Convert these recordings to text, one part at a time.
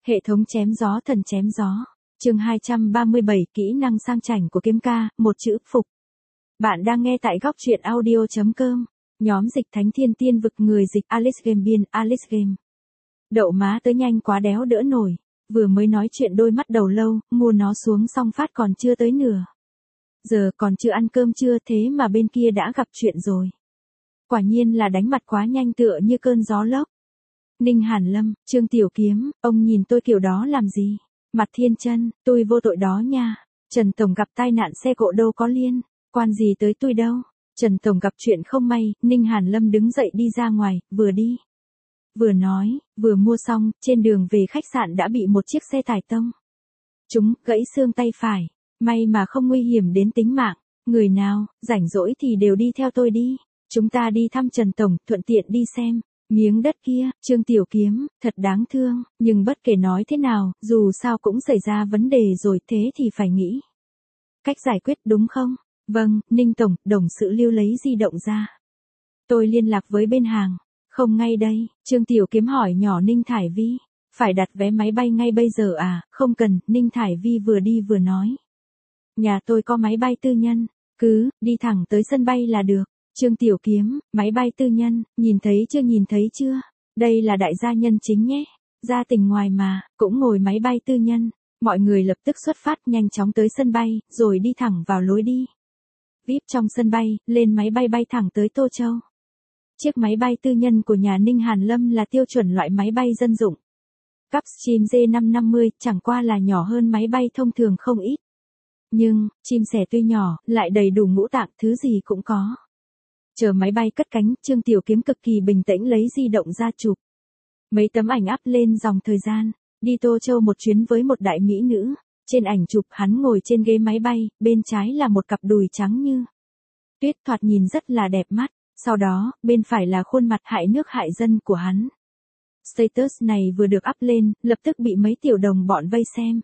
Hệ thống chém gió thần chém gió. Chương 237 kỹ năng sang chảnh của kiếm ca, một chữ phục. Bạn đang nghe tại góc truyện audio.com. Nhóm dịch Thánh Thiên Tiên Vực, người dịch Alice Game, biên Alice Game. Đậu má tới nhanh quá đéo đỡ nổi. Vừa mới nói chuyện đôi mắt đầu lâu, mua nó xuống xong phát còn chưa tới nửa. Giờ còn chưa ăn cơm chưa, thế mà bên kia đã gặp chuyện rồi. Quả nhiên là đánh mặt quá nhanh, tựa như cơn gió lốc. Ninh Hàn Lâm, Trương Tiểu Kiếm, ông nhìn tôi kiểu đó làm gì? Mặt Thiên Chân, tôi vô tội đó nha. Trần Tổng gặp tai nạn xe cộ đâu có liên quan gì tới tôi đâu. Trần Tổng gặp chuyện không may. Ninh Hàn Lâm đứng dậy đi ra ngoài, vừa đi vừa nói, vừa mua xong, trên đường về khách sạn đã bị một chiếc xe tải tông trúng, gãy xương tay phải. May mà không nguy hiểm đến tính mạng. Người nào rảnh rỗi thì đều đi theo tôi đi. Chúng ta đi thăm Trần Tổng, thuận tiện đi xem miếng đất kia. Trương Tiểu Kiếm, thật đáng thương, nhưng bất kể nói thế nào, dù sao cũng xảy ra vấn đề rồi, thế thì phải nghĩ cách giải quyết đúng không? Vâng, Ninh Tổng. Đồng sự Lưu lấy di động ra. Tôi liên lạc với bên hàng. Không ngay đây. Trương Tiểu Kiếm hỏi nhỏ Ninh Thải Vi. Phải đặt vé máy bay ngay bây giờ à? Không cần. Ninh Thải Vi vừa đi vừa nói. Nhà tôi có máy bay tư nhân. Cứ đi thẳng tới sân bay là được. Trương Tiểu Kiếm, máy bay tư nhân, nhìn thấy chưa? Đây là đại gia nhân chính nhé. Ra tỉnh ngoài mà, cũng ngồi máy bay tư nhân. Mọi người lập tức xuất phát, nhanh chóng tới sân bay, rồi đi thẳng vào lối đi VIP trong sân bay, lên máy bay bay thẳng tới Tô Châu. Chiếc máy bay tư nhân của nhà Ninh Hàn Lâm là tiêu chuẩn loại máy bay dân dụng. Gulfstream G550, chẳng qua là nhỏ hơn máy bay thông thường không ít. Nhưng, chim sẻ tuy nhỏ, lại đầy đủ ngũ tạng, thứ gì cũng có. Chờ máy bay cất cánh, Trương Tiểu Kiếm cực kỳ bình tĩnh lấy di động ra chụp mấy tấm ảnh up lên dòng thời gian. Đi Tô Châu một chuyến với một đại mỹ nữ. Trên ảnh chụp hắn ngồi trên ghế máy bay, bên trái là một cặp đùi trắng như tuyết, thoạt nhìn rất là đẹp mắt. Sau đó, bên phải là khuôn mặt hại nước hại dân của hắn. Status này vừa được up lên, lập tức bị mấy tiểu đồng bọn vây xem.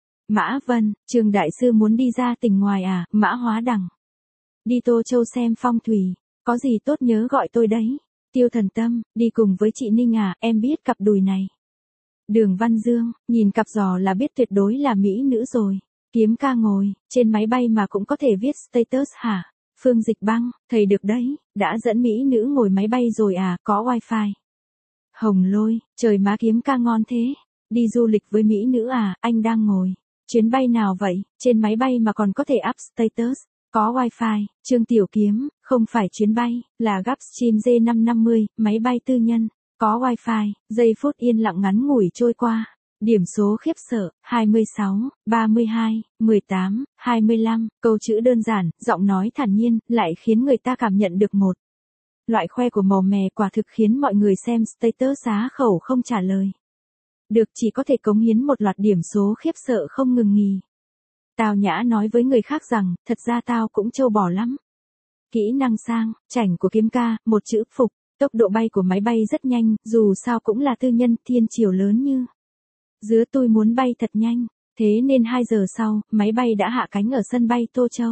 Mã Vân, Trương đại sư muốn đi ra tỉnh ngoài à? Mã Hóa Đằng, đi Tô Châu xem phong thủy. Có gì tốt nhớ gọi tôi đấy. Tiêu Thần Tâm, đi cùng với chị Ninh à? Em biết cặp đùi này. Đường Văn Dương, nhìn cặp giò là biết tuyệt đối là mỹ nữ rồi. Kiếm ca ngồi trên máy bay mà cũng có thể viết status hả? Phương Dịch Băng, thầy được đấy, đã dẫn mỹ nữ ngồi máy bay rồi à? Có wifi. Hồng Lôi, trời má kiếm ca ngon thế. Đi du lịch với mỹ nữ à? Anh đang ngồi chuyến bay nào vậy? Trên máy bay mà còn có thể up status. Có wifi. Trương Tiểu Kiếm, không phải chuyến bay, là Gulfstream G550, máy bay tư nhân. Có wifi. Giây phút yên lặng ngắn ngủi trôi qua. Điểm số khiếp sợ, 26, 32, 18, 25, câu chữ đơn giản, giọng nói thản nhiên, lại khiến người ta cảm nhận được một loại khoe của màu mè, quả thực khiến mọi người xem status á khẩu không trả lời được, chỉ có thể cống hiến một loạt điểm số khiếp sợ không ngừng nghỉ. Tào Nhã nói với người khác rằng, thật ra tao cũng trâu bò lắm. Kỹ năng sang chảnh của kiếm ca, một chữ phục. Tốc độ bay của máy bay rất nhanh, dù sao cũng là tư nhân, thiên chiều lớn như dứa, tôi muốn bay thật nhanh. Thế nên 2 giờ sau, máy bay đã hạ cánh ở sân bay Tô Châu.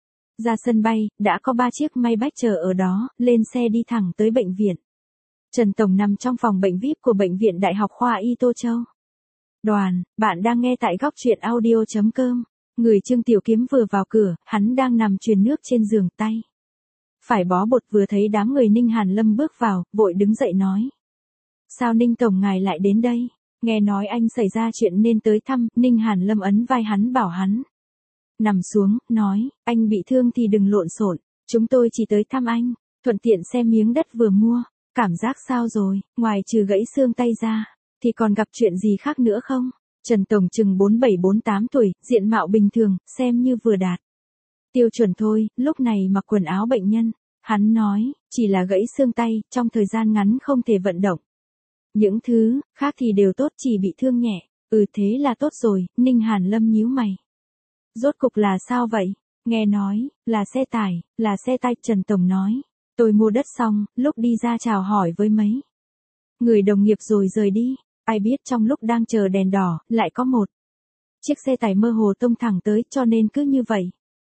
Ra sân bay, đã có 3 chiếc Maybach chờ ở đó, lên xe đi thẳng tới bệnh viện. Trần Tổng nằm trong phòng bệnh VIP của Bệnh viện Đại học Khoa Y Tô Châu. Đoàn, bạn đang nghe tại góc truyện audio.com. Người Trương Tiểu Kiếm vừa vào cửa, hắn đang nằm truyền nước trên giường, tay phải bó bột, vừa thấy đám người Ninh Hàn Lâm bước vào, vội đứng dậy nói. Sao Ninh Tổng ngài lại đến đây? Nghe nói anh xảy ra chuyện nên tới thăm. Ninh Hàn Lâm ấn vai hắn bảo hắn nằm xuống, nói, anh bị thương thì đừng lộn xộn, chúng tôi chỉ tới thăm anh, thuận tiện xem miếng đất vừa mua. Cảm giác sao rồi? Ngoài trừ gãy xương tay ra, thì còn gặp chuyện gì khác nữa không? Trần Tổng chừng 47-48 tuổi, diện mạo bình thường, xem như vừa đạt tiêu chuẩn thôi. Lúc này mặc quần áo bệnh nhân, hắn nói, chỉ là gãy xương tay, trong thời gian ngắn không thể vận động. Những thứ khác thì đều tốt, chỉ bị thương nhẹ. Thế là tốt rồi. Ninh Hàn Lâm nhíu mày. Rốt cục là sao vậy? Nghe nói là xe tải, là xe tay. Trần Tổng nói, tôi mua đất xong, lúc đi ra chào hỏi với mấy người đồng nghiệp rồi rời đi. Ai biết trong lúc đang chờ đèn đỏ, lại có một chiếc xe tải mơ hồ tông thẳng tới, cho nên cứ như vậy.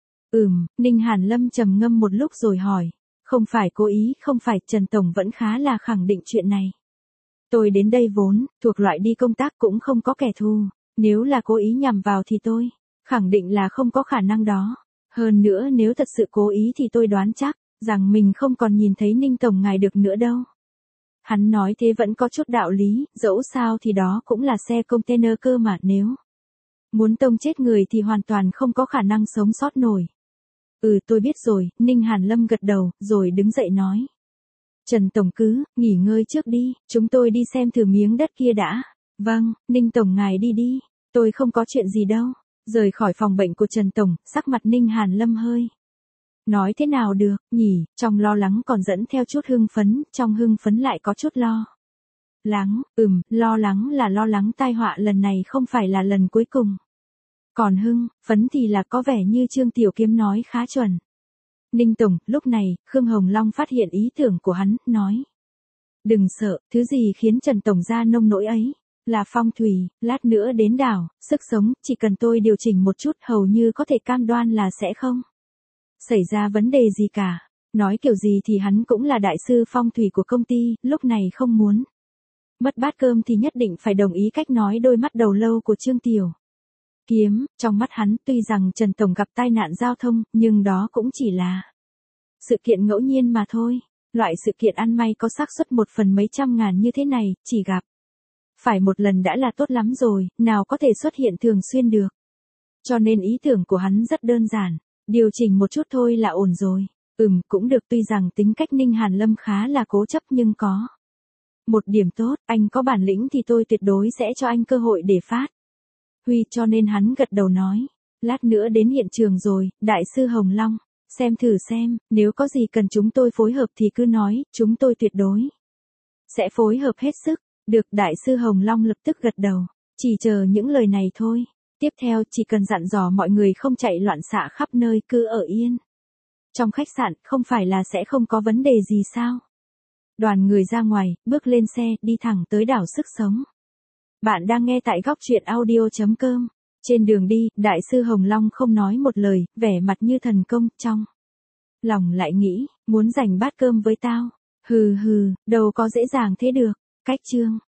Ninh Hàn Lâm trầm ngâm một lúc rồi hỏi. Không phải cố ý, không phải. Trần Tổng vẫn khá là khẳng định chuyện này. Tôi đến đây vốn, thuộc loại đi công tác cũng không có kẻ thù. Nếu là cố ý nhằm vào thì tôi, khẳng định là không có khả năng đó. Hơn nữa nếu thật sự cố ý thì tôi đoán chắc, rằng mình không còn nhìn thấy Ninh Tổng ngài được nữa đâu. Hắn nói thế vẫn có chút đạo lý, dẫu sao thì đó cũng là xe container cơ mà, nếu muốn tông chết người thì hoàn toàn không có khả năng sống sót nổi. Tôi biết rồi, Ninh Hàn Lâm gật đầu, rồi đứng dậy nói. Trần Tổng cứ, nghỉ ngơi trước đi, chúng tôi đi xem thử miếng đất kia đã. Vâng, Ninh Tổng ngài đi đi, tôi không có chuyện gì đâu. Rời khỏi phòng bệnh của Trần Tổng, sắc mặt Ninh Hàn Lâm hơi. Nói thế nào được, nhỉ, trong lo lắng còn dẫn theo chút hưng phấn, trong hưng phấn lại có chút lo lo lắng tai họa lần này không phải là lần cuối cùng. Còn hưng phấn thì là có vẻ như Trương Tiểu Kiếm nói khá chuẩn. Ninh Tổng, lúc này, Khương Hồng Long phát hiện ý tưởng của hắn, nói. Đừng sợ, thứ gì khiến Trần Tổng ra nông nỗi ấy, là phong thủy, lát nữa đến đảo, sức sống, chỉ cần tôi điều chỉnh một chút hầu như có thể cam đoan là sẽ không xảy ra vấn đề gì cả. Nói kiểu gì thì hắn cũng là đại sư phong thủy của công ty, lúc này không muốn mất bát cơm thì nhất định phải đồng ý cách nói đôi mắt đầu lâu của Trương Tiểu Kiếm. Trong mắt hắn tuy rằng Trần Tổng gặp tai nạn giao thông, nhưng đó cũng chỉ là sự kiện ngẫu nhiên mà thôi. Loại sự kiện ăn may có xác suất 1 phần mấy trăm ngàn như thế này, chỉ gặp phải một lần đã là tốt lắm rồi, nào có thể xuất hiện thường xuyên được. Cho nên ý tưởng của hắn rất đơn giản, điều chỉnh một chút thôi là ổn rồi. Cũng được, tuy rằng tính cách Ninh Hàn Lâm khá là cố chấp nhưng có một điểm tốt, anh có bản lĩnh thì tôi tuyệt đối sẽ cho anh cơ hội để phát huy, cho nên hắn gật đầu nói. Lát nữa đến hiện trường rồi, đại sư Hồng Long, xem thử xem, nếu có gì cần chúng tôi phối hợp thì cứ nói, chúng tôi tuyệt đối sẽ phối hợp hết sức. Được, đại sư Hồng Long lập tức gật đầu, chỉ chờ những lời này thôi. Tiếp theo chỉ cần dặn dò mọi người không chạy loạn xạ khắp nơi, cứ ở yên trong khách sạn, không phải là sẽ không có vấn đề gì sao? Đoàn người ra ngoài, bước lên xe, đi thẳng tới đảo Sức Sống. Bạn đang nghe tại góc truyện audio.com. Trên đường đi, đại sư Hồng Long không nói một lời, vẻ mặt như thần công, trong lòng lại nghĩ, muốn giành bát cơm với tao. Đâu có dễ dàng thế được. Cách chương